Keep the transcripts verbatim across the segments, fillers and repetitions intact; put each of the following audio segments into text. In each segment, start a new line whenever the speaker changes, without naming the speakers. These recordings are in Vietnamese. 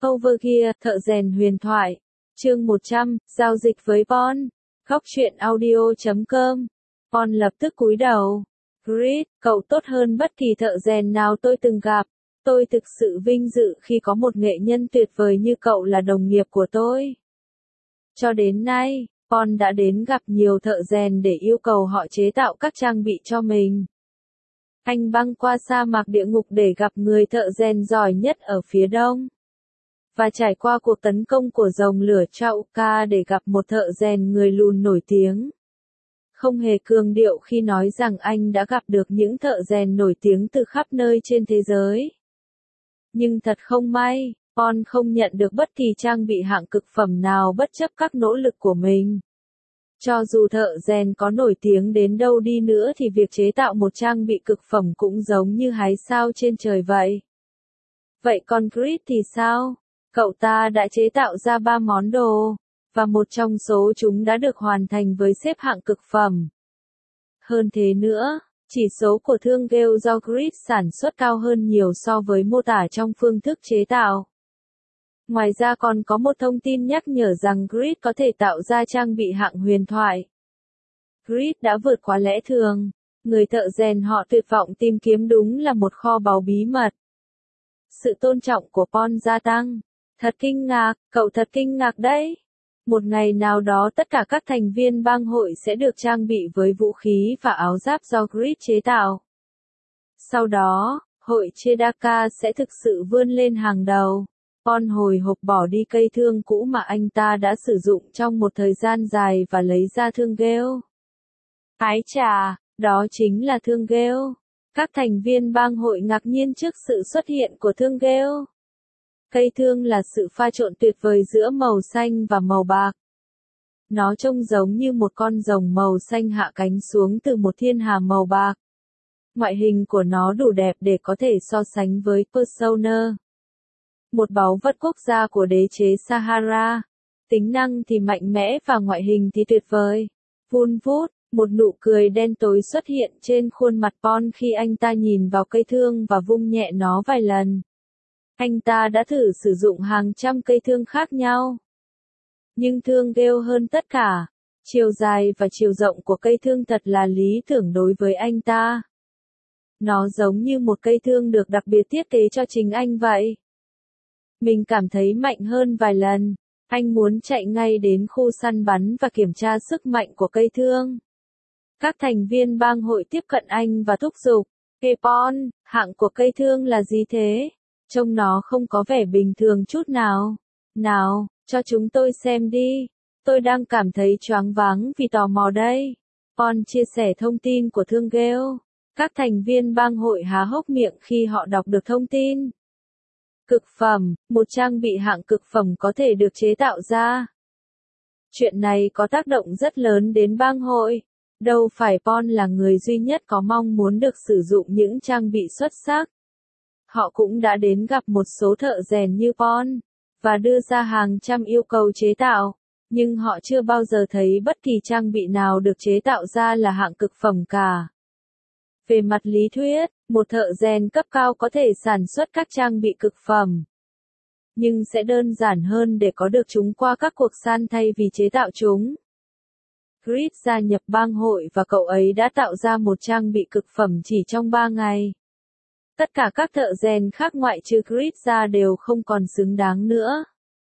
Overgear, thợ rèn huyền thoại. Chương một trăm, giao dịch với Paul. Góc truyện audio chấm com. Paul lập tức cúi đầu. Grit, cậu tốt hơn bất kỳ thợ rèn nào tôi từng gặp. Tôi thực sự vinh dự khi có một nghệ nhân tuyệt vời như cậu là đồng nghiệp của tôi. Cho đến nay, Paul đã đến gặp nhiều thợ rèn để yêu cầu họ chế tạo các trang bị cho mình. Anh băng qua sa mạc địa ngục để gặp người thợ rèn giỏi nhất ở phía đông. Và trải qua cuộc tấn công của rồng lửa Trauka để gặp một thợ rèn người lùn nổi tiếng. Không hề cường điệu khi nói rằng anh đã gặp được những thợ rèn nổi tiếng từ khắp nơi trên thế giới. Nhưng thật không may, Paul không nhận được bất kỳ trang bị hạng cực phẩm nào bất chấp các nỗ lực của mình. Cho dù thợ rèn có nổi tiếng đến đâu đi nữa thì việc chế tạo một trang bị cực phẩm cũng giống như hái sao trên trời vậy. Vậy còn Grit thì sao? Cậu ta đã chế tạo ra ba món đồ, và một trong số chúng đã được hoàn thành với xếp hạng cực phẩm. Hơn thế nữa, chỉ số của thương ghêu do Grit sản xuất cao hơn nhiều so với mô tả trong phương thức chế tạo. Ngoài ra còn có một thông tin nhắc nhở rằng Grit có thể tạo ra trang bị hạng huyền thoại. Grit đã vượt quá lẽ thường. Người thợ rèn họ tuyệt vọng tìm kiếm đúng là một kho báu bí mật. Sự tôn trọng của Paul gia tăng. Thật kinh ngạc, cậu thật kinh ngạc đấy. Một ngày nào đó tất cả các thành viên bang hội sẽ được trang bị với vũ khí và áo giáp do Grit chế tạo. Sau đó, hội Chedaka sẽ thực sự vươn lên hàng đầu. Paul hồi hộp bỏ đi cây thương cũ mà anh ta đã sử dụng trong một thời gian dài và lấy ra thương ghêu. Ái chà, đó chính là thương ghêu. Các thành viên bang hội ngạc nhiên trước sự xuất hiện của thương ghêu. Cây thương là sự pha trộn tuyệt vời giữa màu xanh và màu bạc. Nó trông giống như một con rồng màu xanh hạ cánh xuống từ một thiên hà màu bạc. Ngoại hình của nó đủ đẹp để có thể so sánh với Persona, một báu vật quốc gia của đế chế Sahara. Tính năng thì mạnh mẽ và ngoại hình thì tuyệt vời. Vun vút, một nụ cười đen tối xuất hiện trên khuôn mặt Paul khi anh ta nhìn vào cây thương và vung nhẹ nó vài lần. Anh ta đã thử sử dụng hàng trăm cây thương khác nhau. Nhưng thương ghêu hơn tất cả. Chiều dài và chiều rộng của cây thương thật là lý tưởng đối với anh ta. Nó giống như một cây thương được đặc biệt thiết kế cho chính anh vậy. Mình cảm thấy mạnh hơn vài lần. Anh muốn chạy ngay đến khu săn bắn và kiểm tra sức mạnh của cây thương. Các thành viên bang hội tiếp cận anh và thúc giục. Hey Paul, hạng của cây thương là gì thế? Trông nó không có vẻ bình thường chút nào. Nào, cho chúng tôi xem đi. Tôi đang cảm thấy choáng váng vì tò mò đây. Paul chia sẻ thông tin của thương ghêu. Các thành viên bang hội há hốc miệng khi họ đọc được thông tin. Cực phẩm, một trang bị hạng cực phẩm có thể được chế tạo ra. Chuyện này có tác động rất lớn đến bang hội. Đâu phải Paul là người duy nhất có mong muốn được sử dụng những trang bị xuất sắc. Họ cũng đã đến gặp một số thợ rèn như Paul, và đưa ra hàng trăm yêu cầu chế tạo, nhưng họ chưa bao giờ thấy bất kỳ trang bị nào được chế tạo ra là hạng cực phẩm cả. Về mặt lý thuyết, một thợ rèn cấp cao có thể sản xuất các trang bị cực phẩm. Nhưng sẽ đơn giản hơn để có được chúng qua các cuộc săn thay vì chế tạo chúng. Grit gia nhập bang hội và cậu ấy đã tạo ra một trang bị cực phẩm chỉ trong ba ngày. Tất cả các thợ rèn khác ngoại trừ Grit ra đều không còn xứng đáng nữa.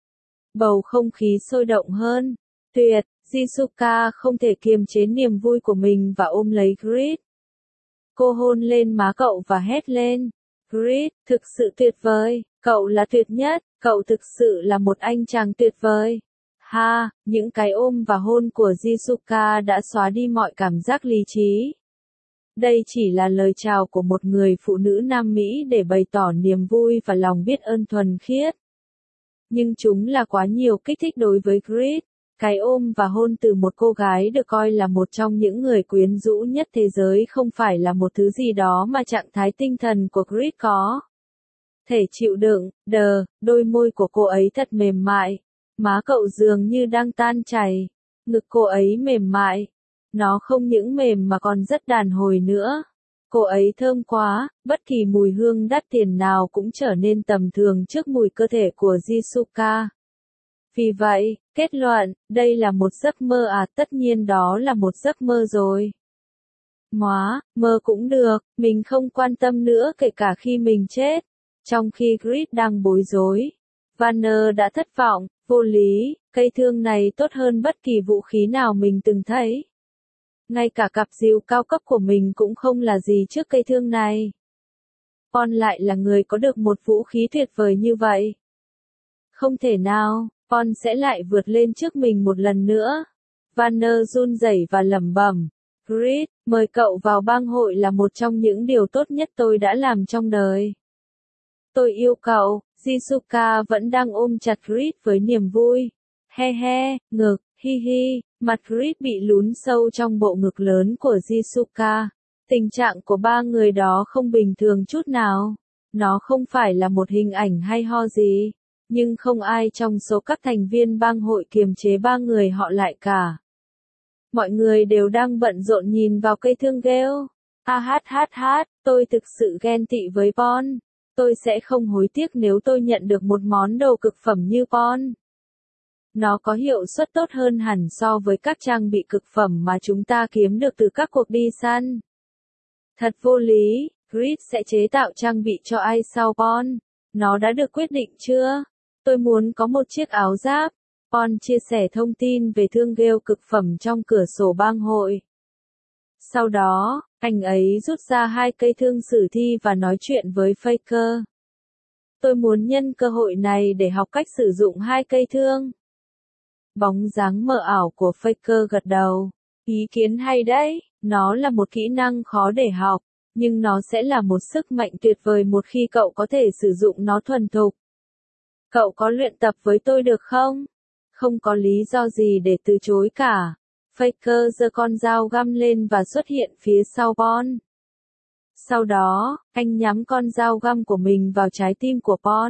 Bầu không khí sôi động hơn. Tuyệt, Jisuka không thể kiềm chế niềm vui của mình và ôm lấy Grit. Cô hôn lên má cậu và hét lên. Grit, thực sự tuyệt vời, cậu là tuyệt nhất, cậu thực sự là một anh chàng tuyệt vời. Ha, những cái ôm và hôn của Jisuka đã xóa đi mọi cảm giác lý trí. Đây chỉ là lời chào của một người phụ nữ Nam Mỹ để bày tỏ niềm vui và lòng biết ơn thuần khiết. Nhưng chúng là quá nhiều kích thích đối với Grit. Cái ôm và hôn từ một cô gái được coi là một trong những người quyến rũ nhất thế giới không phải là một thứ gì đó mà trạng thái tinh thần của Grit có thể chịu đựng. Đờ, đôi môi của cô ấy thật mềm mại. Má cậu dường như đang tan chảy. Ngực cô ấy mềm mại. Nó không những mềm mà còn rất đàn hồi nữa. Cô ấy thơm quá, bất kỳ mùi hương đắt tiền nào cũng trở nên tầm thường trước mùi cơ thể của Jisuka. Vì vậy, kết luận, đây là một giấc mơ à, tất nhiên đó là một giấc mơ rồi. Móa, mơ cũng được, mình không quan tâm nữa kể cả khi mình chết. Trong khi Grit đang bối rối, Vanner đã thất vọng, vô lý, cây thương này tốt hơn bất kỳ vũ khí nào mình từng thấy. Ngay cả cặp dìu cao cấp của mình cũng không là gì trước cây thương này. Paul lại là người có được một vũ khí tuyệt vời như vậy. Không thể nào, Paul sẽ lại vượt lên trước mình một lần nữa. Vanner run rẩy và lẩm bẩm. Grit, mời cậu vào bang hội là một trong những điều tốt nhất tôi đã làm trong đời. Tôi yêu cậu, Jisuka vẫn đang ôm chặt Grit với niềm vui. He he, ngực, hi hi, mặt Grit bị lún sâu trong bộ ngực lớn của Jisuka. Tình trạng của ba người đó không bình thường chút nào. Nó không phải là một hình ảnh hay ho gì, nhưng không ai trong số các thành viên bang hội kiềm chế ba người họ lại cả. Mọi người đều đang bận rộn nhìn vào cây thương ghêu. A hát hát hát, tôi thực sự ghen tị với Paul. Tôi sẽ không hối tiếc nếu tôi nhận được một món đồ cực phẩm như Paul. Nó có hiệu suất tốt hơn hẳn so với các trang bị cực phẩm mà chúng ta kiếm được từ các cuộc đi săn. Thật vô lý, Grit sẽ chế tạo trang bị cho ai sau Paul? Nó đã được quyết định chưa? Tôi muốn có một chiếc áo giáp. Paul chia sẻ thông tin về thương ghêu cực phẩm trong cửa sổ bang hội. Sau đó, anh ấy rút ra hai cây thương sử thi và nói chuyện với Faker. Tôi muốn nhân cơ hội này để học cách sử dụng hai cây thương. Bóng dáng mờ ảo của Faker gật đầu. Ý kiến hay đấy, nó là một kỹ năng khó để học, nhưng nó sẽ là một sức mạnh tuyệt vời một khi cậu có thể sử dụng nó thuần thục. Cậu có luyện tập với tôi được không? Không có lý do gì để từ chối cả. Faker giơ con dao găm lên và xuất hiện phía sau Paul. Sau đó, anh nhắm con dao găm của mình vào trái tim của Paul.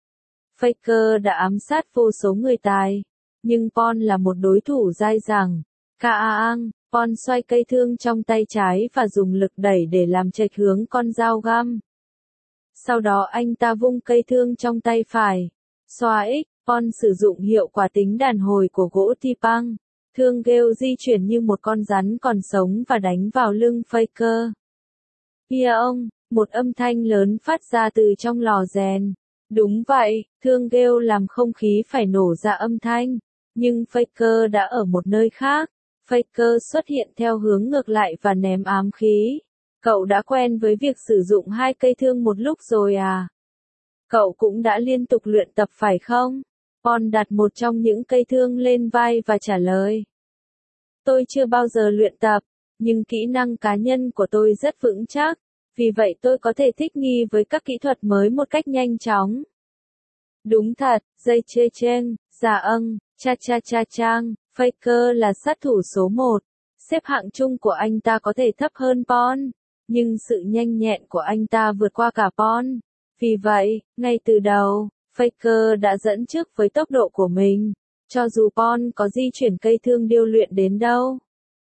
Faker đã ám sát vô số người tài, nhưng Paul là một đối thủ dai dẳng. Kaang, Paul xoay cây thương trong tay trái và dùng lực đẩy để làm chệch hướng con dao găm. Sau đó anh ta vung cây thương trong tay phải. Xoa X, Paul sử dụng hiệu quả tính đàn hồi của gỗ Tipang. Thương ghêu di chuyển như một con rắn còn sống và đánh vào lưng Faker. Kia ông, một âm thanh lớn phát ra từ trong lò rèn. Đúng vậy, thương ghêu làm không khí phải nổ ra âm thanh. Nhưng Faker đã ở một nơi khác. Faker xuất hiện theo hướng ngược lại và ném ám khí. Cậu đã quen với việc sử dụng hai cây thương một lúc rồi à? Cậu cũng đã liên tục luyện tập phải không? Paul đặt một trong những cây thương lên vai và trả lời. Tôi chưa bao giờ luyện tập, nhưng kỹ năng cá nhân của tôi rất vững chắc, vì vậy tôi có thể thích nghi với các kỹ thuật mới một cách nhanh chóng. Đúng thật, dây chê chen, giả âng, cha cha cha chang, Faker là sát thủ số một. Xếp hạng chung của anh ta có thể thấp hơn Paul, nhưng sự nhanh nhẹn của anh ta vượt qua cả Paul. Vì vậy, ngay từ đầu, Faker đã dẫn trước với tốc độ của mình, cho dù Paul có di chuyển cây thương điêu luyện đến đâu.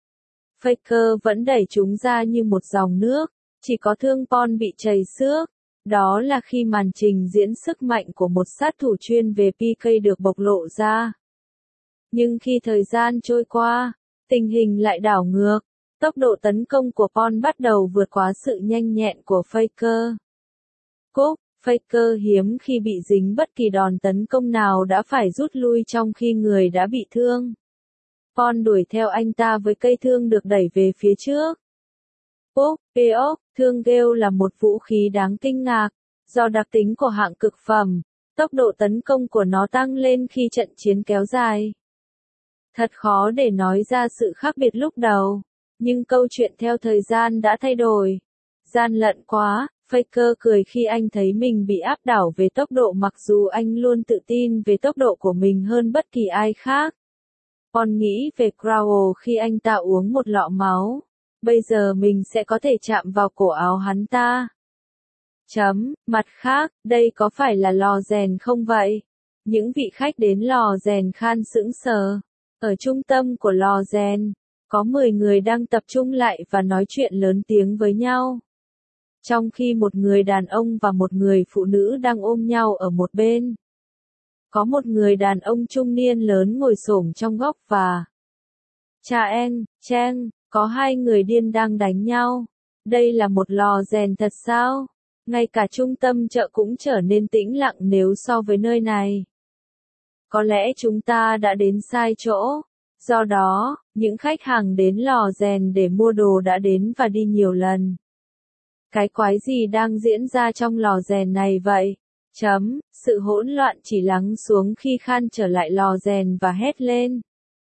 Faker vẫn đẩy chúng ra như một dòng nước, chỉ có thương Paul bị chảy xước. Đó là khi màn trình diễn sức mạnh của một sát thủ chuyên về pê ca được bộc lộ ra. Nhưng khi thời gian trôi qua, tình hình lại đảo ngược. Tốc độ tấn công của Paul bắt đầu vượt quá sự nhanh nhẹn của Faker. Cúc, Faker hiếm khi bị dính bất kỳ đòn tấn công nào đã phải rút lui trong khi người đã bị thương. Paul đuổi theo anh ta với cây thương được đẩy về phía trước. Cúc, Peok, thương ghêu là một vũ khí đáng kinh ngạc. Do đặc tính của hạng cực phẩm, tốc độ tấn công của nó tăng lên khi trận chiến kéo dài. Thật khó để nói ra sự khác biệt lúc đầu, nhưng câu chuyện theo thời gian đã thay đổi. Gian lận quá, Faker cười khi anh thấy mình bị áp đảo về tốc độ mặc dù anh luôn tự tin về tốc độ của mình hơn bất kỳ ai khác. Còn nghĩ về Crowell khi anh ta uống một lọ máu. Bây giờ mình sẽ có thể chạm vào cổ áo hắn ta. Chấm, mặt khác, đây có phải là lò rèn không vậy? Những vị khách đến lò rèn khan sững sờ. Ở trung tâm của lò rèn, có mười người đang tập trung lại và nói chuyện lớn tiếng với nhau. Trong khi một người đàn ông và một người phụ nữ đang ôm nhau ở một bên. Có một người đàn ông trung niên lớn ngồi xổm trong góc và cha en, chen, có hai người điên đang đánh nhau. Đây là một lò rèn thật sao? Ngay cả trung tâm chợ cũng trở nên tĩnh lặng nếu so với nơi này. Có lẽ chúng ta đã đến sai chỗ. Do đó, những khách hàng đến lò rèn để mua đồ đã đến và đi nhiều lần. Cái quái gì đang diễn ra trong lò rèn này vậy? Chấm, sự hỗn loạn chỉ lắng xuống khi Khan trở lại lò rèn và hét lên.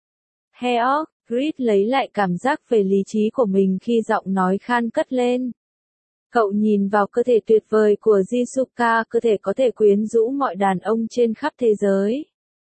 Heok, Grid lấy lại cảm giác về lý trí của mình khi giọng nói Khan cất lên. Cậu nhìn vào cơ thể tuyệt vời của Jisuka, cơ thể có thể quyến rũ mọi đàn ông trên khắp thế giới.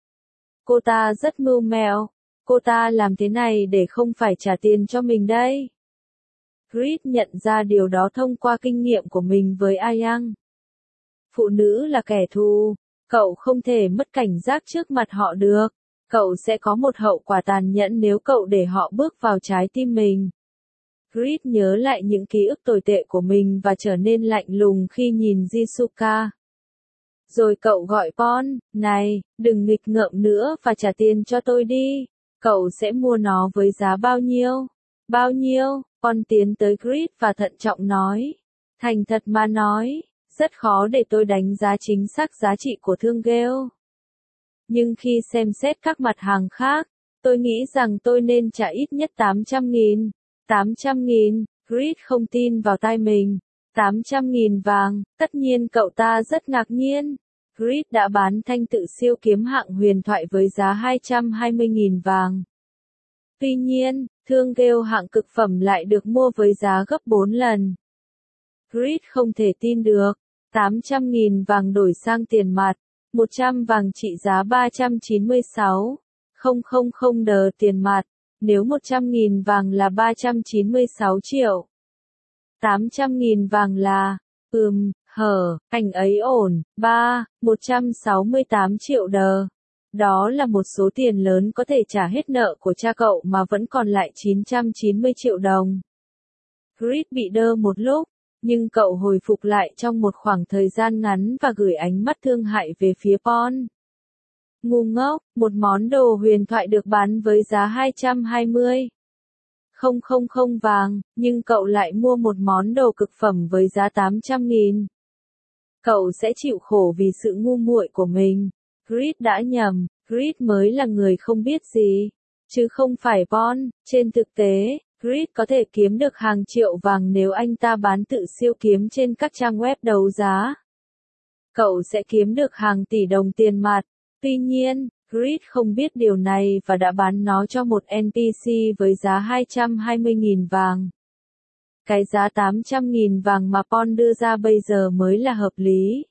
Cô ta rất mưu mẹo. Cô ta làm thế này để không phải trả tiền cho mình đây. Grid nhận ra điều đó thông qua kinh nghiệm của mình với Ayang. Phụ nữ là kẻ thù. Cậu không thể mất cảnh giác trước mặt họ được. Cậu sẽ có một hậu quả tàn nhẫn nếu cậu để họ bước vào trái tim mình. Grid nhớ lại những ký ức tồi tệ của mình và trở nên lạnh lùng khi nhìn Jisuka. Rồi cậu gọi Pon, này, đừng nghịch ngợm nữa và trả tiền cho tôi đi. Cậu sẽ mua nó với giá bao nhiêu? Bao nhiêu? Pon tiến tới Grid và thận trọng nói. Thành thật mà nói, rất khó để tôi đánh giá chính xác giá trị của thương ghêu. Nhưng khi xem xét các mặt hàng khác, tôi nghĩ rằng tôi nên trả ít nhất tám trăm nghìn. tám trăm nghìn, Grid không tin vào tai mình. tám trăm nghìn vàng, tất nhiên cậu ta rất ngạc nhiên. Grid đã bán thanh tự siêu kiếm hạng huyền thoại với giá hai trăm hai mươi nghìn vàng. Tuy nhiên, thương ghêu hạng cực phẩm lại được mua với giá gấp bốn lần. Grid không thể tin được. tám trăm nghìn vàng đổi sang tiền mặt. một trăm vàng trị giá ba trăm chín mươi sáu nghìn đờ tiền mặt. Nếu một trăm nghìn vàng là ba trăm chín mươi sáu triệu. tám trăm nghìn vàng là, ừm, hở, ảnh ấy ổn, ba, một trăm sáu mươi tám triệu đờ. Đó là một số tiền lớn có thể trả hết nợ của cha cậu mà vẫn còn lại chín trăm chín mươi triệu đồng. Grid bị đơ một lúc, nhưng cậu hồi phục lại trong một khoảng thời gian ngắn và gửi ánh mắt thương hại về phía Pon. Ngu ngốc, một món đồ huyền thoại được bán với giá hai trăm hai mươi nghìn vàng, nhưng cậu lại mua một món đồ cực phẩm với giá tám trăm nghìn. Cậu sẽ chịu khổ vì sự ngu muội của mình. Grid đã nhầm, Grid mới là người không biết gì, chứ không phải Pon. Trên thực tế, Grid có thể kiếm được hàng triệu vàng nếu anh ta bán tự siêu kiếm trên các trang web đấu giá. Cậu sẽ kiếm được hàng tỷ đồng tiền mặt. Tuy nhiên, Grid không biết điều này và đã bán nó cho một en pê xê với giá hai trăm hai mươi nghìn vàng. Cái giá tám trăm nghìn vàng mà Pon đưa ra bây giờ mới là hợp lý.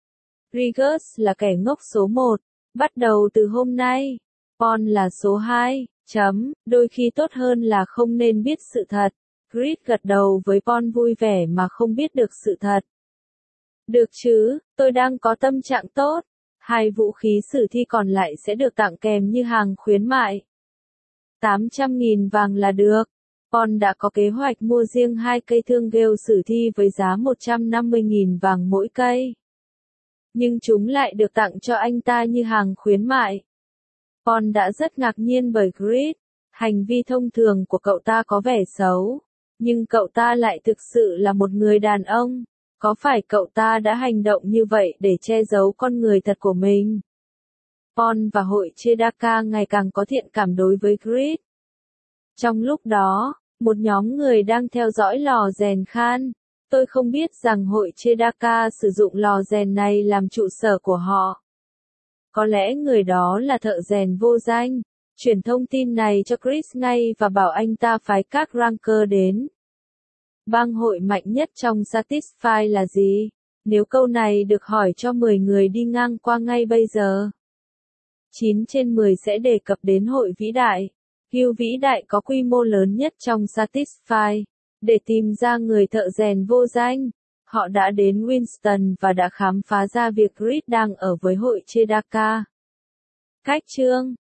Rigus là kẻ ngốc số một. Bắt đầu từ hôm nay, Pon là số hai. Chấm, đôi khi tốt hơn là không nên biết sự thật. Grid gật đầu với Pon vui vẻ mà không biết được sự thật. Được chứ, tôi đang có tâm trạng tốt. Hai vũ khí sử thi còn lại sẽ được tặng kèm như hàng khuyến mại. tám trăm nghìn vàng là được. Pon đã có kế hoạch mua riêng hai cây thương ghêu sử thi với giá một trăm năm mươi nghìn vàng mỗi cây. Nhưng chúng lại được tặng cho anh ta như hàng khuyến mại. Pon đã rất ngạc nhiên bởi Grid. Hành vi thông thường của cậu ta có vẻ xấu. Nhưng cậu ta lại thực sự là một người đàn ông. Có phải cậu ta đã hành động như vậy để che giấu con người thật của mình? Pon và hội Chedaka ngày càng có thiện cảm đối với Grid. Trong lúc đó, một nhóm người đang theo dõi lò rèn Khan. Tôi không biết rằng hội Chedaka sử dụng lò rèn này làm trụ sở của họ. Có lẽ người đó là thợ rèn vô danh. Chuyển thông tin này cho Chris ngay và bảo anh ta phái các ranker đến. Bang hội mạnh nhất trong Satisfy là gì? Nếu câu này được hỏi cho mười người đi ngang qua ngay bây giờ, chín trên mười sẽ đề cập đến hội vĩ đại. Guild vĩ đại có quy mô lớn nhất trong Satisfy. Để tìm ra người thợ rèn vô danh, họ đã đến Winston và đã khám phá ra việc Grid đang ở với hội Chedaka. Cách chương